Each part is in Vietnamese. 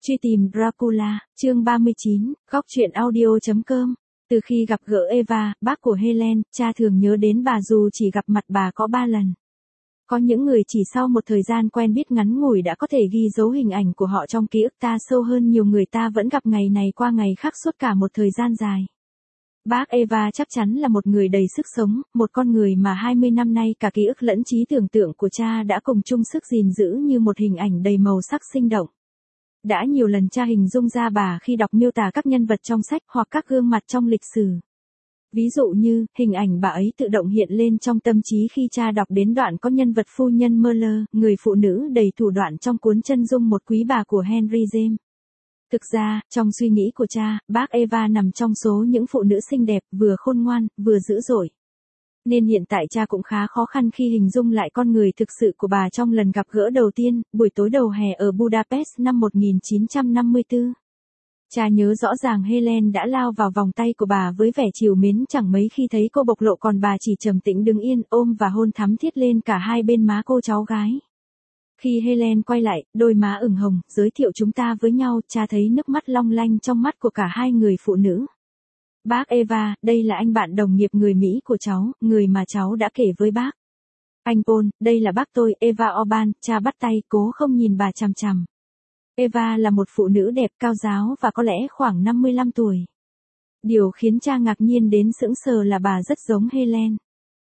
Truy tìm Dracula, chương 39, góc truyện audio.com. Từ khi gặp gỡ Eva, bác của Helen, cha thường nhớ đến bà dù chỉ gặp mặt bà có 3 lần. Có những người chỉ sau một thời gian quen biết ngắn ngủi đã có thể ghi dấu hình ảnh của họ trong ký ức ta sâu hơn, nhiều người ta vẫn gặp ngày này qua ngày khác suốt cả một thời gian dài. Bác Eva chắc chắn là một người đầy sức sống, một con người mà 20 năm nay cả ký ức lẫn trí tưởng tượng của cha đã cùng chung sức gìn giữ như một hình ảnh đầy màu sắc sinh động. Đã nhiều lần cha hình dung ra bà khi đọc miêu tả các nhân vật trong sách hoặc các gương mặt trong lịch sử. Ví dụ như, hình ảnh bà ấy tự động hiện lên trong tâm trí khi cha đọc đến đoạn có nhân vật phu nhân Merle, người phụ nữ đầy thủ đoạn trong cuốn chân dung một quý bà của Henry James. Thực ra, trong suy nghĩ của cha, bác Eva nằm trong số những phụ nữ xinh đẹp, vừa khôn ngoan, vừa dữ dội. Nên hiện tại cha cũng khá khó khăn khi hình dung lại con người thực sự của bà trong lần gặp gỡ đầu tiên, buổi tối đầu hè ở Budapest năm 1954. Cha nhớ rõ ràng Helen đã lao vào vòng tay của bà với vẻ trìu mến chẳng mấy khi thấy cô bộc lộ, còn bà chỉ trầm tĩnh đứng yên ôm và hôn thắm thiết lên cả hai bên má cô cháu gái. Khi Helen quay lại, đôi má ửng hồng, giới thiệu chúng ta với nhau, cha thấy nước mắt long lanh trong mắt của cả hai người phụ nữ. Bác Eva, đây là anh bạn đồng nghiệp người Mỹ của cháu, người mà cháu đã kể với bác. Anh Paul, đây là bác tôi, Eva Orban, cha bắt tay, cố không nhìn bà chằm chằm. Eva là một phụ nữ đẹp, cao ráo và có lẽ khoảng 55 tuổi. Điều khiến cha ngạc nhiên đến sững sờ là bà rất giống Helen.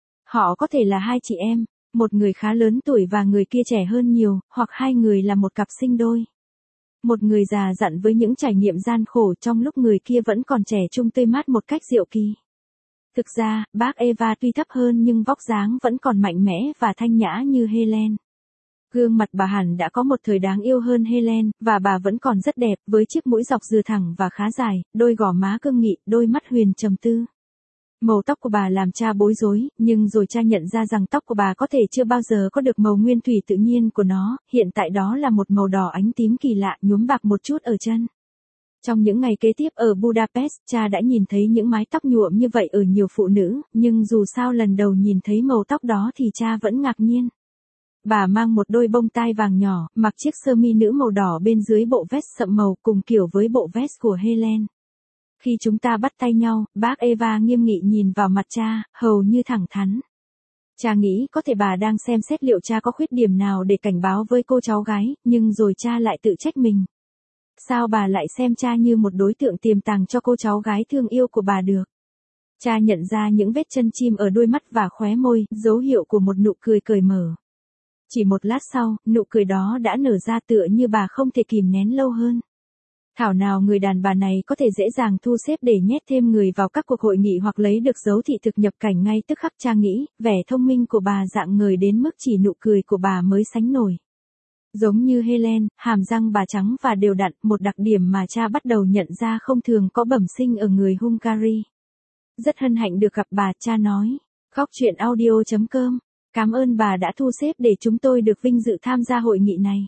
Họ có thể là hai chị em, một người khá lớn tuổi và người kia trẻ hơn nhiều, hoặc hai người là một cặp sinh đôi. Một người già dặn với những trải nghiệm gian khổ trong lúc người kia vẫn còn trẻ trung tươi mát một cách diệu kỳ. Thực ra, bác Eva tuy thấp hơn nhưng vóc dáng vẫn còn mạnh mẽ và thanh nhã như Helen. Gương mặt bà hẳn đã có một thời đáng yêu hơn Helen, và bà vẫn còn rất đẹp, với chiếc mũi dọc dừa thẳng và khá dài, đôi gò má cương nghị, đôi mắt huyền trầm tư. Màu tóc của bà làm cha bối rối, nhưng rồi cha nhận ra rằng tóc của bà có thể chưa bao giờ có được màu nguyên thủy tự nhiên của nó, hiện tại đó là một màu đỏ ánh tím kỳ lạ, nhuốm bạc một chút ở chân. Trong những ngày kế tiếp ở Budapest, cha đã nhìn thấy những mái tóc nhuộm như vậy ở nhiều phụ nữ, nhưng dù sao lần đầu nhìn thấy màu tóc đó thì cha vẫn ngạc nhiên. Bà mang một đôi bông tai vàng nhỏ, mặc chiếc sơ mi nữ màu đỏ bên dưới bộ vest sậm màu cùng kiểu với bộ vest của Helen. Khi chúng ta bắt tay nhau, bác Eva nghiêm nghị nhìn vào mặt cha, hầu như thẳng thắn. Cha nghĩ có thể bà đang xem xét liệu cha có khuyết điểm nào để cảnh báo với cô cháu gái, nhưng rồi cha lại tự trách mình. Sao bà lại xem cha như một đối tượng tiềm tàng cho cô cháu gái thương yêu của bà được? Cha nhận ra những vết chân chim ở đôi mắt và khóe môi, dấu hiệu của một nụ cười cởi mở. Chỉ một lát sau, nụ cười đó đã nở ra tựa như bà không thể kìm nén lâu hơn. Thảo nào người đàn bà này có thể dễ dàng thu xếp để nhét thêm người vào các cuộc hội nghị hoặc lấy được dấu thị thực nhập cảnh ngay tức khắc. Cha nghĩ, vẻ thông minh của bà rạng ngời đến mức chỉ nụ cười của bà mới sánh nổi. Giống như Helen, hàm răng bà trắng và đều đặn, một đặc điểm mà cha bắt đầu nhận ra không thường có bẩm sinh ở người Hungary. Rất hân hạnh được gặp bà, cha nói. Góc truyện audio.com. Cảm ơn bà đã thu xếp để chúng tôi được vinh dự tham gia hội nghị này.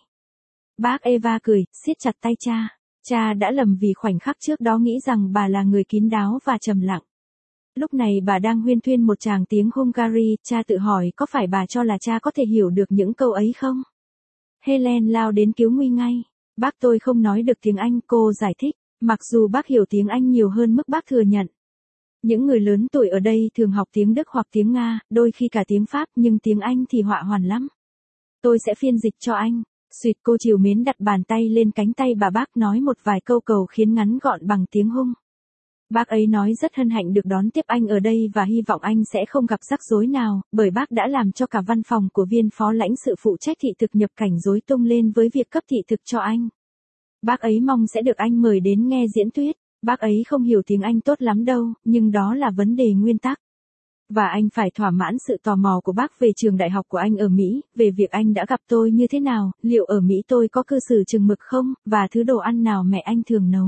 Bác Eva cười, siết chặt tay cha. Cha đã lầm vì khoảnh khắc trước đó nghĩ rằng bà là người kín đáo và trầm lặng. Lúc này bà đang huyên thuyên một tràng tiếng Hungary, cha tự hỏi có phải bà cho là cha có thể hiểu được những câu ấy không? Helen lao đến cứu nguy ngay. Bác tôi không nói được tiếng Anh, cô giải thích, mặc dù bác hiểu tiếng Anh nhiều hơn mức bác thừa nhận. Những người lớn tuổi ở đây thường học tiếng Đức hoặc tiếng Nga, đôi khi cả tiếng Pháp, nhưng tiếng Anh thì họa hoàn lắm. Tôi sẽ phiên dịch cho anh. Xuyệt, cô trìu mến đặt bàn tay lên cánh tay bà, bác nói một vài câu cầu khiến ngắn gọn bằng tiếng Hung. Bác ấy nói rất hân hạnh được đón tiếp anh ở đây và hy vọng anh sẽ không gặp rắc rối nào, bởi bác đã làm cho cả văn phòng của viên phó lãnh sự phụ trách thị thực nhập cảnh rối tung lên với việc cấp thị thực cho anh. Bác ấy mong sẽ được anh mời đến nghe diễn thuyết. Bác ấy không hiểu tiếng Anh tốt lắm đâu, nhưng đó là vấn đề nguyên tắc. Và anh phải thỏa mãn sự tò mò của bác về trường đại học của anh ở Mỹ, về việc anh đã gặp tôi như thế nào, liệu ở Mỹ tôi có cư xử chừng mực không, và thứ đồ ăn nào mẹ anh thường nấu.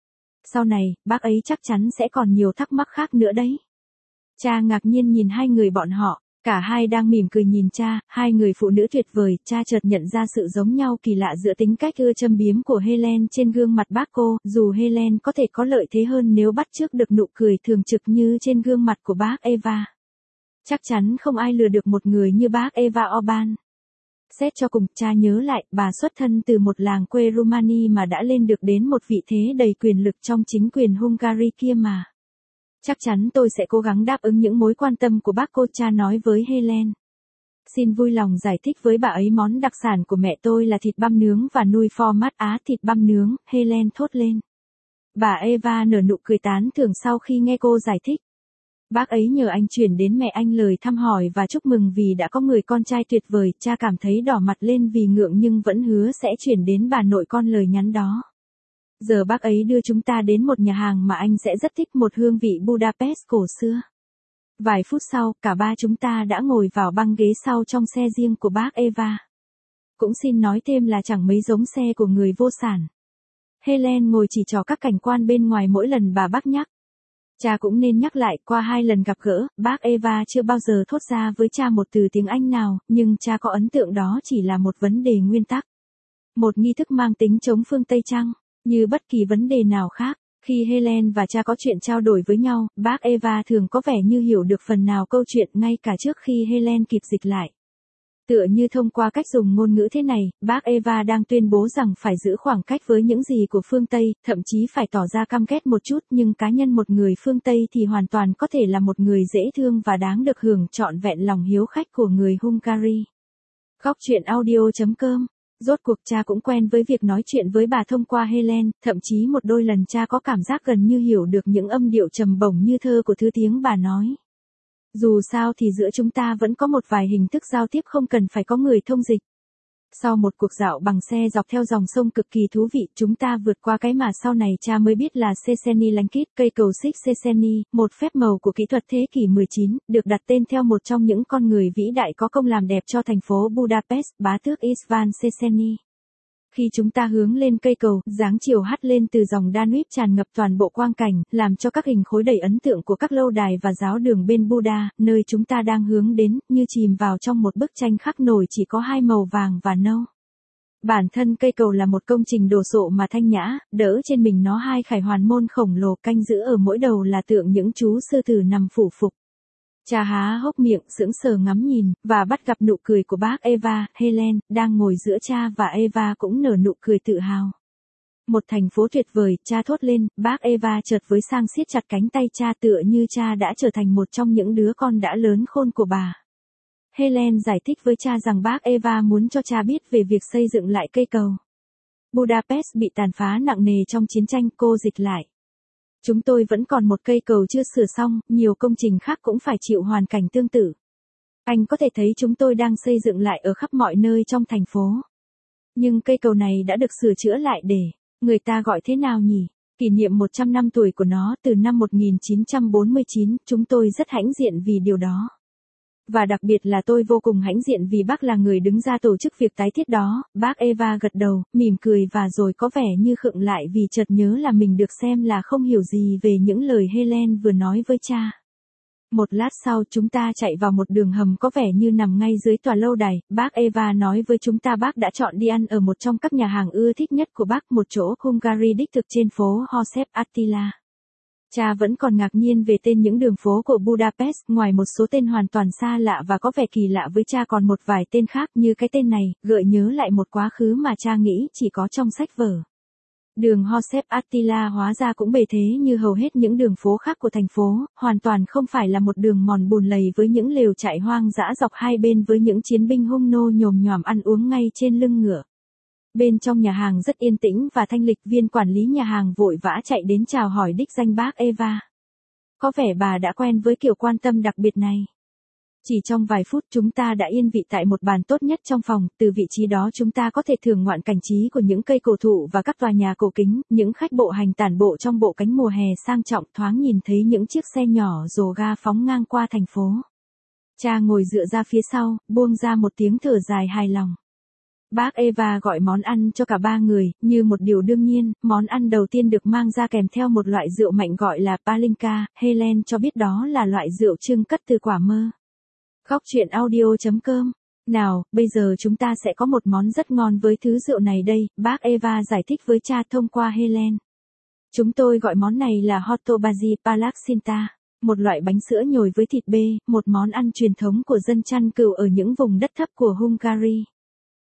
Sau này, bác ấy chắc chắn sẽ còn nhiều thắc mắc khác nữa đấy. Cha ngạc nhiên nhìn hai người bọn họ, cả hai đang mỉm cười nhìn cha, hai người phụ nữ tuyệt vời. Cha chợt nhận ra sự giống nhau kỳ lạ giữa tính cách ưa châm biếm của Helen trên gương mặt bác cô, dù Helen có thể có lợi thế hơn nếu bắt chước được nụ cười thường trực như trên gương mặt của bác Eva. Chắc chắn không ai lừa được một người như bác Eva Orban. Xét cho cùng, cha nhớ lại, bà xuất thân từ một làng quê Rumani mà đã lên được đến một vị thế đầy quyền lực trong chính quyền Hungary kia mà. Chắc chắn tôi sẽ cố gắng đáp ứng những mối quan tâm của bác cô, cha nói với Helen. Xin vui lòng giải thích với bà ấy món đặc sản của mẹ tôi là thịt băm nướng và nuôi format Á. Thịt băm nướng, Helen thốt lên. Bà Eva nở nụ cười tán thưởng sau khi nghe cô giải thích. Bác ấy nhờ anh chuyển đến mẹ anh lời thăm hỏi và chúc mừng vì đã có người con trai tuyệt vời. Cha cảm thấy đỏ mặt lên vì ngượng nhưng vẫn hứa sẽ chuyển đến bà nội con lời nhắn đó. Giờ bác ấy đưa chúng ta đến một nhà hàng mà anh sẽ rất thích, một hương vị Budapest cổ xưa. Vài phút sau, cả ba chúng ta đã ngồi vào băng ghế sau trong xe riêng của bác Eva. Cũng xin nói thêm là chẳng mấy giống xe của người vô sản. Helen ngồi chỉ trỏ các cảnh quan bên ngoài mỗi lần bà bác nhắc. Cha cũng nên nhắc lại, qua 2 lần gặp gỡ, bác Eva chưa bao giờ thốt ra với cha một từ tiếng Anh nào, nhưng cha có ấn tượng đó chỉ là một vấn đề nguyên tắc. Một nghi thức mang tính chống phương Tây chăng, như bất kỳ vấn đề nào khác. Khi Helen và cha có chuyện trao đổi với nhau, bác Eva thường có vẻ như hiểu được phần nào câu chuyện ngay cả trước khi Helen kịp dịch lại. Tựa như thông qua cách dùng ngôn ngữ thế này, bác Eva đang tuyên bố rằng phải giữ khoảng cách với những gì của phương Tây, thậm chí phải tỏ ra căm ghét một chút, nhưng cá nhân một người phương Tây thì hoàn toàn có thể là một người dễ thương và đáng được hưởng trọn vẹn lòng hiếu khách của người Hungary. Góc truyện audio.com. Rốt cuộc cha cũng quen với việc nói chuyện với bà thông qua Helen, thậm chí một đôi lần cha có cảm giác gần như hiểu được những âm điệu trầm bổng như thơ của thứ tiếng bà nói. Dù sao thì giữa chúng ta vẫn có một vài hình thức giao tiếp không cần phải có người thông dịch. Sau một cuộc dạo bằng xe dọc theo dòng sông cực kỳ thú vị, chúng ta vượt qua cái mà sau này cha mới biết là Széchenyi Lankit, cây cầu xích Széchenyi, một phép màu của kỹ thuật thế kỷ 19, được đặt tên theo một trong những con người vĩ đại có công làm đẹp cho thành phố Budapest, bá tước István Széchenyi. Khi chúng ta hướng lên cây cầu, dáng chiều hắt lên từ dòng Danube tràn ngập toàn bộ quang cảnh, làm cho các hình khối đầy ấn tượng của các lâu đài và giáo đường bên Buda, nơi chúng ta đang hướng đến, như chìm vào trong một bức tranh khắc nổi chỉ có 2 màu vàng và nâu. Bản thân cây cầu là một công trình đồ sộ mà thanh nhã, đỡ trên mình nó 2 khải hoàn môn khổng lồ, canh giữ ở mỗi đầu là tượng những chú sư tử nằm phủ phục. Cha há hốc miệng sững sờ ngắm nhìn, và bắt gặp nụ cười của bác Eva. Helen, đang ngồi giữa cha và Eva cũng nở nụ cười tự hào. Một thành phố tuyệt vời, cha thốt lên. Bác Eva chợt với sang siết chặt cánh tay cha, tựa như cha đã trở thành một trong những đứa con đã lớn khôn của bà. Helen giải thích với cha rằng bác Eva muốn cho cha biết về việc xây dựng lại cây cầu. Budapest bị tàn phá nặng nề trong chiến tranh, cô dịch lại. Chúng tôi vẫn còn một cây cầu chưa sửa xong, nhiều công trình khác cũng phải chịu hoàn cảnh tương tự. Anh có thể thấy chúng tôi đang xây dựng lại ở khắp mọi nơi trong thành phố. Nhưng cây cầu này đã được sửa chữa lại để, người ta gọi thế nào nhỉ? Kỷ niệm 100 năm tuổi của nó từ năm 1949, chúng tôi rất hãnh diện vì điều đó. Và đặc biệt là tôi vô cùng hãnh diện vì bác là người đứng ra tổ chức việc tái thiết đó. Bác Eva gật đầu, mỉm cười và rồi có vẻ như khựng lại vì chợt nhớ là mình được xem là không hiểu gì về những lời Helen vừa nói với cha. Một lát sau chúng ta chạy vào một đường hầm có vẻ như nằm ngay dưới tòa lâu đài. Bác Eva nói với chúng ta bác đã chọn đi ăn ở một trong các nhà hàng ưa thích nhất của bác, một chỗ Hungary đích thực trên phố Joseph Attila. Cha vẫn còn ngạc nhiên về tên những đường phố của Budapest, ngoài một số tên hoàn toàn xa lạ và có vẻ kỳ lạ với cha còn một vài tên khác như cái tên này, gợi nhớ lại một quá khứ mà cha nghĩ chỉ có trong sách vở. Đường Joseph Attila hóa ra cũng bề thế như hầu hết những đường phố khác của thành phố, hoàn toàn không phải là một đường mòn bùn lầy với những lều trại hoang dã dọc hai bên với những chiến binh hung nô nhồm nhòm ăn uống ngay trên lưng ngựa. Bên trong nhà hàng rất yên tĩnh và thanh lịch, viên quản lý nhà hàng vội vã chạy đến chào hỏi đích danh bác Eva. Có vẻ bà đã quen với kiểu quan tâm đặc biệt này. Chỉ trong vài phút chúng ta đã yên vị tại một bàn tốt nhất trong phòng, từ vị trí đó chúng ta có thể thưởng ngoạn cảnh trí của những cây cổ thụ và các tòa nhà cổ kính, những khách bộ hành tản bộ trong bộ cánh mùa hè sang trọng, thoáng nhìn thấy những chiếc xe nhỏ rồ ga phóng ngang qua thành phố. Cha ngồi dựa ra phía sau, buông ra một tiếng thở dài hài lòng. Bác Eva gọi món ăn cho cả ba người, như một điều đương nhiên, món ăn đầu tiên được mang ra kèm theo một loại rượu mạnh gọi là Palinka, Helen cho biết đó là loại rượu chưng cất từ quả mơ. Góc truyện audio.com. Nào, bây giờ chúng ta sẽ có một món rất ngon với thứ rượu này đây, bác Eva giải thích với cha thông qua Helen. Chúng tôi gọi món này là Hortobágy Palacsinta, một loại bánh sữa nhồi với thịt bê, một món ăn truyền thống của dân chăn cừu ở những vùng đất thấp của Hungary.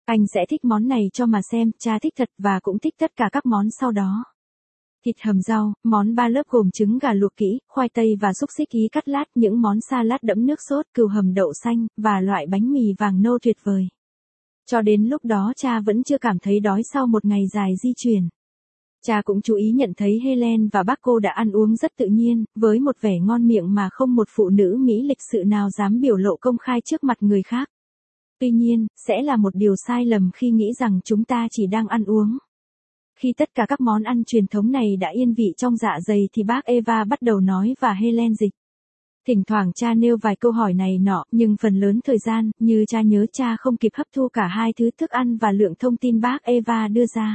Anh sẽ thích món này cho mà xem, cha thích thật và cũng thích tất cả các món sau đó. Thịt hầm rau, món 3 lớp gồm trứng gà luộc kỹ, khoai tây và xúc xích ý cắt lát, những món salad đẫm nước sốt, cừu hầm đậu xanh, và loại bánh mì vàng nâu tuyệt vời. Cho đến lúc đó cha vẫn chưa cảm thấy đói sau một ngày dài di chuyển. Cha cũng chú ý nhận thấy Helen và bác cô đã ăn uống rất tự nhiên, với một vẻ ngon miệng mà không một phụ nữ Mỹ lịch sự nào dám biểu lộ công khai trước mặt người khác. Tuy nhiên, sẽ là một điều sai lầm khi nghĩ rằng chúng ta chỉ đang ăn uống. Khi tất cả các món ăn truyền thống này đã yên vị trong dạ dày thì bác Eva bắt đầu nói và Helen dịch. Thỉnh thoảng cha nêu vài câu hỏi này nọ, nhưng phần lớn thời gian, như cha nhớ cha không kịp hấp thu cả hai thứ thức ăn và lượng thông tin bác Eva đưa ra.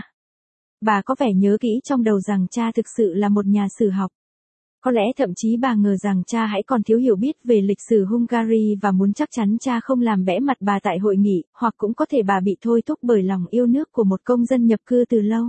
Bà có vẻ nhớ kỹ trong đầu rằng cha thực sự là một nhà sử học. Có lẽ thậm chí bà ngờ rằng cha hãy còn thiếu hiểu biết về lịch sử Hungary và muốn chắc chắn cha không làm bẽ mặt bà tại hội nghị, hoặc cũng có thể bà bị thôi thúc bởi lòng yêu nước của một công dân nhập cư từ lâu.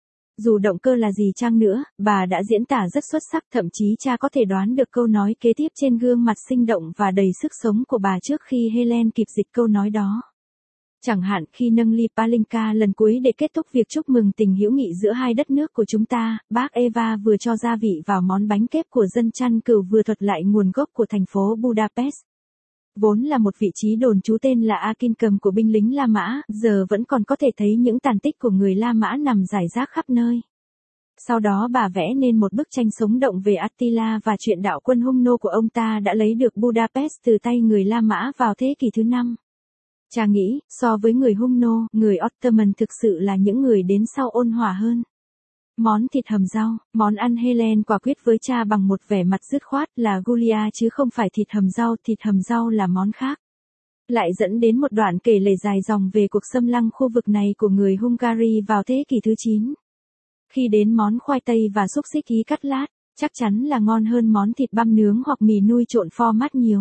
Dù động cơ là gì chăng nữa, bà đã diễn tả rất xuất sắc, thậm chí cha có thể đoán được câu nói kế tiếp trên gương mặt sinh động và đầy sức sống của bà trước khi Helen kịp dịch câu nói đó. Chẳng hạn khi nâng ly Palinka lần cuối để kết thúc việc chúc mừng tình hữu nghị giữa hai đất nước của chúng ta, bác Eva vừa cho gia vị vào món bánh kép của dân chăn cừu vừa thuật lại nguồn gốc của thành phố Budapest. Vốn là một vị trí đồn trú tên là Akinkum của binh lính La Mã, giờ vẫn còn có thể thấy những tàn tích của người La Mã nằm rải rác khắp nơi. Sau đó bà vẽ nên một bức tranh sống động về Attila và chuyện đạo quân hung nô của ông ta đã lấy được Budapest từ tay người La Mã vào thế kỷ thứ 5. Cha nghĩ, so với người hung nô, người Ottoman thực sự là những người đến sau ôn hòa hơn. Món thịt hầm rau, món ăn Helen quả quyết với cha bằng một vẻ mặt dứt khoát là Gulia chứ không phải thịt hầm rau là món khác. Lại dẫn đến một đoạn kể lể dài dòng về cuộc xâm lăng khu vực này của người Hungary vào thế kỷ thứ 9. Khi đến món khoai tây và xúc xích ý cắt lát, chắc chắn là ngon hơn món thịt băm nướng hoặc mì nui trộn format nhiều.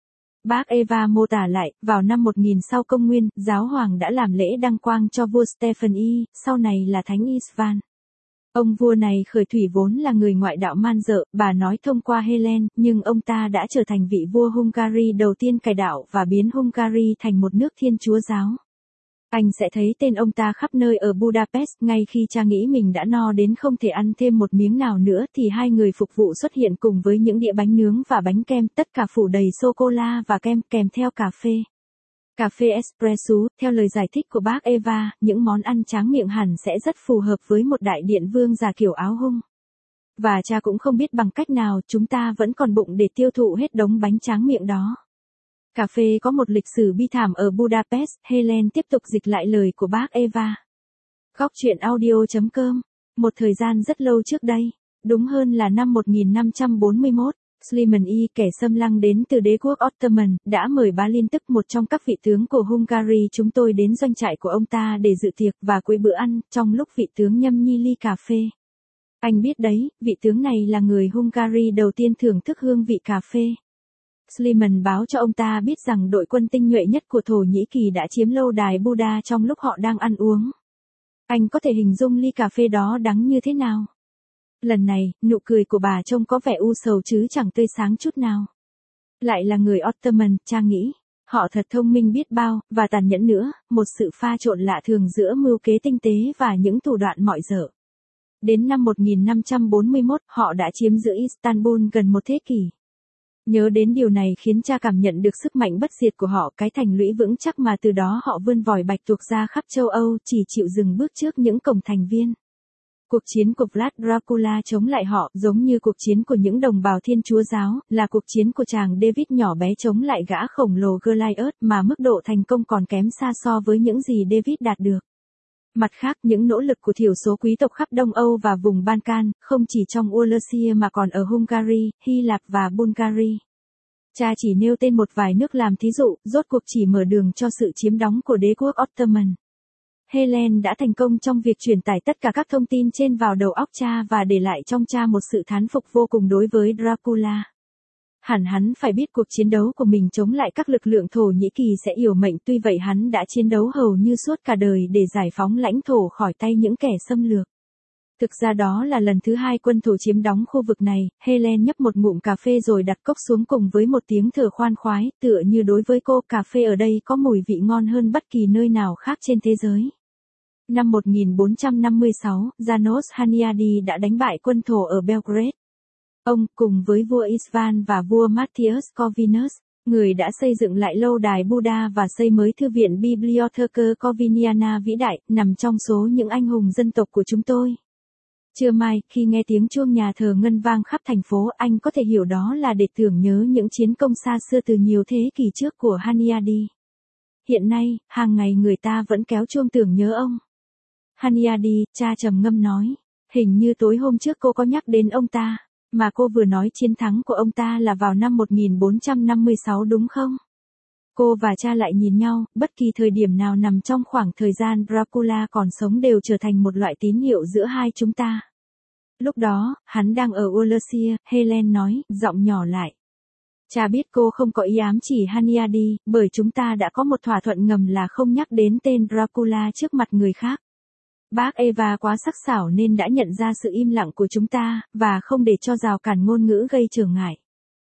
Bác Eva mô tả lại, vào năm 1000 sau công nguyên, giáo hoàng đã làm lễ đăng quang cho vua Stephen I, sau này là Thánh Istvan. Ông vua này khởi thủy vốn là người ngoại đạo man dợ, bà nói thông qua Helen, nhưng ông ta đã trở thành vị vua Hungary đầu tiên cải đạo và biến Hungary thành một nước Thiên Chúa giáo. Anh sẽ thấy tên ông ta khắp nơi ở Budapest, ngay khi cha nghĩ mình đã no đến không thể ăn thêm một miếng nào nữa thì hai người phục vụ xuất hiện cùng với những đĩa bánh nướng và bánh kem, tất cả phủ đầy sô-cô-la và kem kèm theo cà phê. Cà phê espresso, theo lời giải thích của bác Eva, những món ăn tráng miệng hẳn sẽ rất phù hợp với một đại điện vương già kiểu áo hung. Và cha cũng không biết bằng cách nào chúng ta vẫn còn bụng để tiêu thụ hết đống bánh tráng miệng đó. Cà phê có một lịch sử bi thảm ở Budapest, Helen tiếp tục dịch lại lời của bác Eva. Góc truyện audio.com. Một thời gian rất lâu trước đây, đúng hơn là năm 1541, Sliman I, kẻ xâm lăng đến từ đế quốc Ottoman, đã mời bá Liên Tức, một trong các vị tướng của Hungary chúng tôi đến doanh trại của ông ta để dự tiệc và cuối bữa ăn, trong lúc vị tướng nhâm nhi ly cà phê. Anh biết đấy, vị tướng này là người Hungary đầu tiên thưởng thức hương vị cà phê. Sliman báo cho ông ta biết rằng đội quân tinh nhuệ nhất của Thổ Nhĩ Kỳ đã chiếm lâu đài Buda trong lúc họ đang ăn uống. Anh có thể hình dung ly cà phê đó đắng như thế nào? Lần này, nụ cười của bà trông có vẻ u sầu chứ chẳng tươi sáng chút nào. Lại là người Ottoman, cha nghĩ. Họ thật thông minh biết bao, và tàn nhẫn nữa, một sự pha trộn lạ thường giữa mưu kế tinh tế và những thủ đoạn mọi dở. Đến năm 1541, họ đã chiếm giữ Istanbul gần một thế kỷ. Nhớ đến điều này khiến cha cảm nhận được sức mạnh bất diệt của họ, cái thành lũy vững chắc mà từ đó họ vươn vòi bạch tuộc ra khắp châu Âu, chỉ chịu dừng bước trước những cổng thành viên. Cuộc chiến của Vlad Dracula chống lại họ, giống như cuộc chiến của những đồng bào Thiên Chúa giáo, là cuộc chiến của chàng David nhỏ bé chống lại gã khổng lồ Goliath, mà mức độ thành công còn kém xa so với những gì David đạt được. Mặt khác, những nỗ lực của thiểu số quý tộc khắp Đông Âu và vùng Balkan, không chỉ trong Wallachia mà còn ở Hungary, Hy Lạp và Bulgaria. Cha chỉ nêu tên một vài nước làm thí dụ, rốt cuộc chỉ mở đường cho sự chiếm đóng của đế quốc Ottoman. Helen đã thành công trong việc truyền tải tất cả các thông tin trên vào đầu óc cha và để lại trong cha một sự thán phục vô cùng đối với Dracula. Hẳn hắn phải biết cuộc chiến đấu của mình chống lại các lực lượng Thổ Nhĩ Kỳ sẽ yểu mệnh, tuy vậy hắn đã chiến đấu hầu như suốt cả đời để giải phóng lãnh thổ khỏi tay những kẻ xâm lược. Thực ra đó là lần thứ 2 quân Thổ chiếm đóng khu vực này, Helen nhấp một ngụm cà phê rồi đặt cốc xuống cùng với một tiếng thở khoan khoái, tựa như đối với cô cà phê ở đây có mùi vị ngon hơn bất kỳ nơi nào khác trên thế giới. Năm 1456, János Hunyadi đã đánh bại quân Thổ ở Belgrade. Ông, cùng với vua István và vua Matthias Corvinus, người đã xây dựng lại lâu đài Buddha và xây mới thư viện Bibliotheca Corviniana vĩ đại, nằm trong số những anh hùng dân tộc của chúng tôi. Trưa mai, khi nghe tiếng chuông nhà thờ ngân vang khắp thành phố, anh có thể hiểu đó là để tưởng nhớ những chiến công xa xưa từ nhiều thế kỷ trước của Hunyadi. Hiện nay, hàng ngày người ta vẫn kéo chuông tưởng nhớ ông. Hunyadi, cha trầm ngâm nói, hình như tối hôm trước cô có nhắc đến ông ta, mà cô vừa nói chiến thắng của ông ta là vào năm 1456 đúng không? Cô và cha lại nhìn nhau, bất kỳ thời điểm nào nằm trong khoảng thời gian Dracula còn sống đều trở thành một loại tín hiệu giữa hai chúng ta. Lúc đó, hắn đang ở Wallachia, Helen nói, giọng nhỏ lại. Cha biết cô không có ý ám chỉ Hunyadi, bởi chúng ta đã có một thỏa thuận ngầm là không nhắc đến tên Dracula trước mặt người khác. Bác Eva quá sắc sảo nên đã nhận ra sự im lặng của chúng ta, và không để cho rào cản ngôn ngữ gây trở ngại.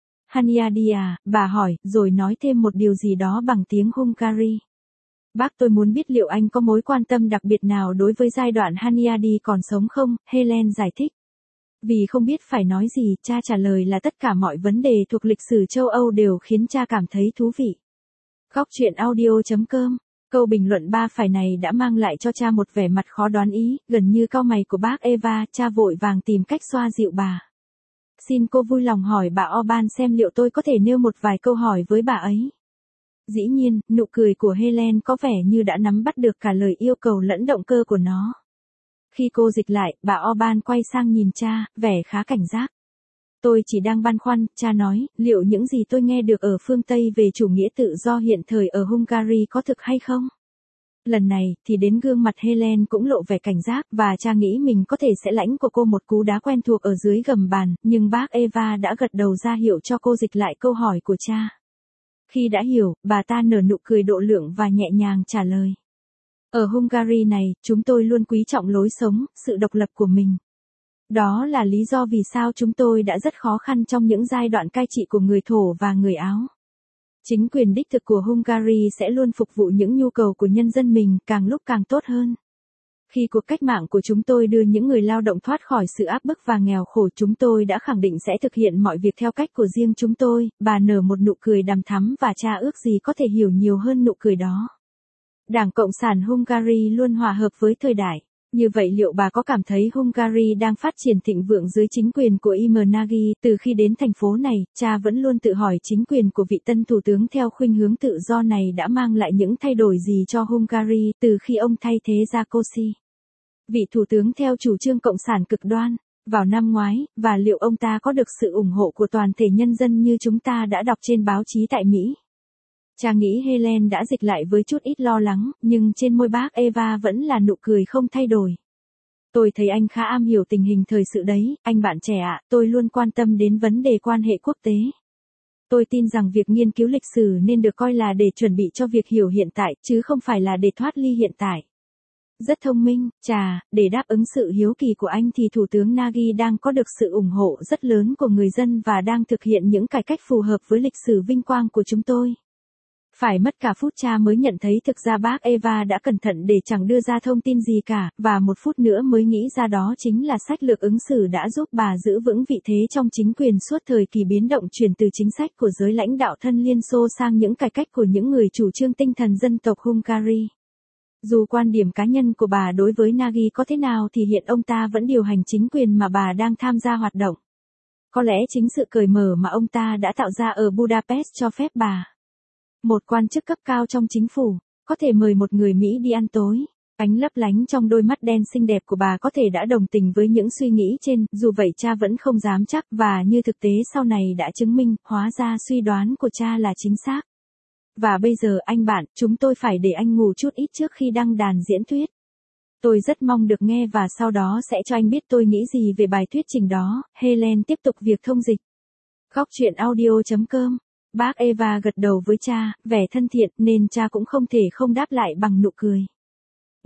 Hunyadi à, bà hỏi, rồi nói thêm một điều gì đó bằng tiếng Hungary. Bác tôi muốn biết liệu anh có mối quan tâm đặc biệt nào đối với giai đoạn Hunyadi còn sống không, Helen giải thích. Vì không biết phải nói gì, cha trả lời là tất cả mọi vấn đề thuộc lịch sử châu Âu đều khiến cha cảm thấy thú vị. Góc truyện audio.com. Câu bình luận ba phải này đã mang lại cho cha một vẻ mặt khó đoán ý, gần như cau mày của bác Eva, cha vội vàng tìm cách xoa dịu bà. Xin cô vui lòng hỏi bà Orban xem liệu tôi có thể nêu một vài câu hỏi với bà ấy. Dĩ nhiên, nụ cười của Helen có vẻ như đã nắm bắt được cả lời yêu cầu lẫn động cơ của nó. Khi cô dịch lại, bà Orban quay sang nhìn cha, vẻ khá cảnh giác. Tôi chỉ đang băn khoăn, cha nói, liệu những gì tôi nghe được ở phương Tây về chủ nghĩa tự do hiện thời ở Hungary có thực hay không? Lần này, thì đến gương mặt Helen cũng lộ vẻ cảnh giác, và cha nghĩ mình có thể sẽ lãnh của cô một cú đá quen thuộc ở dưới gầm bàn, nhưng bác Eva đã gật đầu ra hiệu cho cô dịch lại câu hỏi của cha. Khi đã hiểu, bà ta nở nụ cười độ lượng và nhẹ nhàng trả lời. Ở Hungary này, chúng tôi luôn quý trọng lối sống, sự độc lập của mình. Đó là lý do vì sao chúng tôi đã rất khó khăn trong những giai đoạn cai trị của người Thổ và người Áo. Chính quyền đích thực của Hungary sẽ luôn phục vụ những nhu cầu của nhân dân mình, càng lúc càng tốt hơn. Khi cuộc cách mạng của chúng tôi đưa những người lao động thoát khỏi sự áp bức và nghèo khổ, chúng tôi đã khẳng định sẽ thực hiện mọi việc theo cách của riêng chúng tôi. Bà nở một nụ cười đằm thắm và cha ước gì có thể hiểu nhiều hơn nụ cười đó. Đảng Cộng sản Hungary luôn hòa hợp với thời đại. Như vậy liệu bà có cảm thấy Hungary đang phát triển thịnh vượng dưới chính quyền của Imre Nagy? Từ khi đến thành phố này, cha vẫn luôn tự hỏi chính quyền của vị tân thủ tướng theo khuynh hướng tự do này đã mang lại những thay đổi gì cho Hungary từ khi ông thay thế Sarkozy. Vị thủ tướng theo chủ trương cộng sản cực đoan, vào năm ngoái, và liệu ông ta có được sự ủng hộ của toàn thể nhân dân như chúng ta đã đọc trên báo chí tại Mỹ? Cha nghĩ Helen đã dịch lại với chút ít lo lắng, nhưng trên môi bác Eva vẫn là nụ cười không thay đổi. Tôi thấy anh khá am hiểu tình hình thời sự đấy, anh bạn trẻ ạ, tôi luôn quan tâm đến vấn đề quan hệ quốc tế. Tôi tin rằng việc nghiên cứu lịch sử nên được coi là để chuẩn bị cho việc hiểu hiện tại, chứ không phải là để thoát ly hiện tại. Rất thông minh, chà, để đáp ứng sự hiếu kỳ của anh thì Thủ tướng Nagy đang có được sự ủng hộ rất lớn của người dân và đang thực hiện những cải cách phù hợp với lịch sử vinh quang của chúng tôi. Phải mất cả phút cha mới nhận thấy thực ra bác Eva đã cẩn thận để chẳng đưa ra thông tin gì cả, và một phút nữa mới nghĩ ra đó chính là sách lược ứng xử đã giúp bà giữ vững vị thế trong chính quyền suốt thời kỳ biến động chuyển từ chính sách của giới lãnh đạo thân Liên Xô sang những cải cách của những người chủ trương tinh thần dân tộc Hungary. Dù quan điểm cá nhân của bà đối với Nagy có thế nào thì hiện ông ta vẫn điều hành chính quyền mà bà đang tham gia hoạt động. Có lẽ chính sự cởi mở mà ông ta đã tạo ra ở Budapest cho phép bà, một quan chức cấp cao trong chính phủ, có thể mời một người Mỹ đi ăn tối. Ánh lấp lánh trong đôi mắt đen xinh đẹp của bà có thể đã đồng tình với những suy nghĩ trên, dù vậy cha vẫn không dám chắc, và như thực tế sau này đã chứng minh, hóa ra suy đoán của cha là chính xác. Và bây giờ anh bạn, chúng tôi phải để anh ngủ chút ít trước khi đăng đàn diễn thuyết. Tôi rất mong được nghe và sau đó sẽ cho anh biết tôi nghĩ gì về bài thuyết trình đó. Helen tiếp tục việc thông dịch. Góc truyện audio.com. Bác Eva gật đầu với cha, vẻ thân thiện, nên cha cũng không thể không đáp lại bằng nụ cười.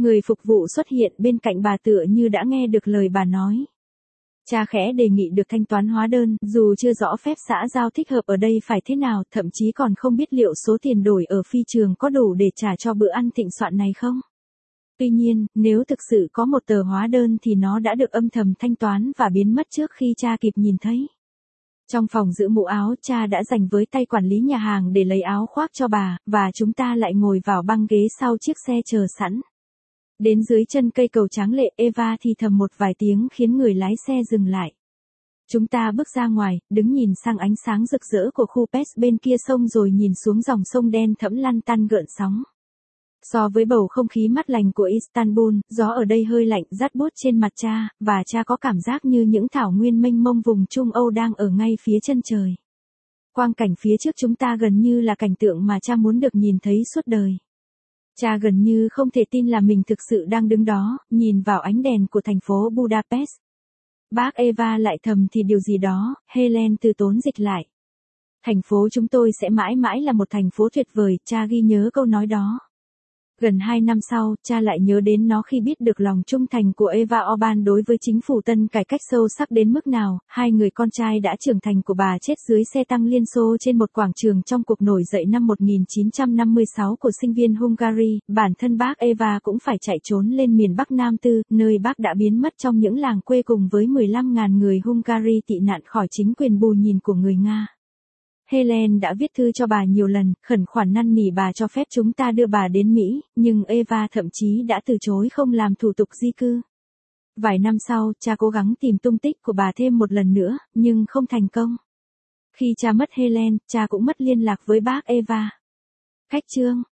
Người phục vụ xuất hiện bên cạnh bà tựa như đã nghe được lời bà nói. Cha khẽ đề nghị được thanh toán hóa đơn, dù chưa rõ phép xã giao thích hợp ở đây phải thế nào, thậm chí còn không biết liệu số tiền đổi ở phi trường có đủ để trả cho bữa ăn thịnh soạn này không. Tuy nhiên, nếu thực sự có một tờ hóa đơn thì nó đã được âm thầm thanh toán và biến mất trước khi cha kịp nhìn thấy. Trong phòng giữ mũ áo, cha đã dành với tay quản lý nhà hàng để lấy áo khoác cho bà, và chúng ta lại ngồi vào băng ghế sau chiếc xe chờ sẵn. Đến dưới chân cây cầu tráng lệ, Eva thì thầm một vài tiếng khiến người lái xe dừng lại. Chúng ta bước ra ngoài, đứng nhìn sang ánh sáng rực rỡ của khu Pest bên kia sông rồi nhìn xuống dòng sông đen thẫm lăn tăn gợn sóng. So với bầu không khí mát lành của Istanbul, gió ở đây hơi lạnh rát buốt trên mặt cha, và cha có cảm giác như những thảo nguyên mênh mông vùng Trung Âu đang ở ngay phía chân trời. Quang cảnh phía trước chúng ta gần như là cảnh tượng mà cha muốn được nhìn thấy suốt đời. Cha gần như không thể tin là mình thực sự đang đứng đó, nhìn vào ánh đèn của thành phố Budapest. Bác Eva lại thầm thì điều gì đó, Helen từ tốn dịch lại. Thành phố chúng tôi sẽ mãi mãi là một thành phố tuyệt vời, cha ghi nhớ câu nói đó. Gần 2 năm sau, cha lại nhớ đến nó khi biết được lòng trung thành của Eva Orbán đối với chính phủ tân cải cách sâu sắc đến mức nào. Hai người con trai đã trưởng thành của bà chết dưới xe tăng Liên Xô trên một quảng trường trong cuộc nổi dậy năm 1956 của sinh viên Hungary. Bản thân bác Eva cũng phải chạy trốn lên miền Bắc Nam Tư, nơi bác đã biến mất trong những làng quê cùng với 15.000 người Hungary tị nạn khỏi chính quyền bù nhìn của người Nga. Helen đã viết thư cho bà nhiều lần, khẩn khoản năn nỉ bà cho phép chúng ta đưa bà đến Mỹ, nhưng Eva thậm chí đã từ chối không làm thủ tục di cư. Vài năm sau, cha cố gắng tìm tung tích của bà thêm một lần nữa, nhưng không thành công. Khi cha mất Helen, cha cũng mất liên lạc với bác Eva. Cách chương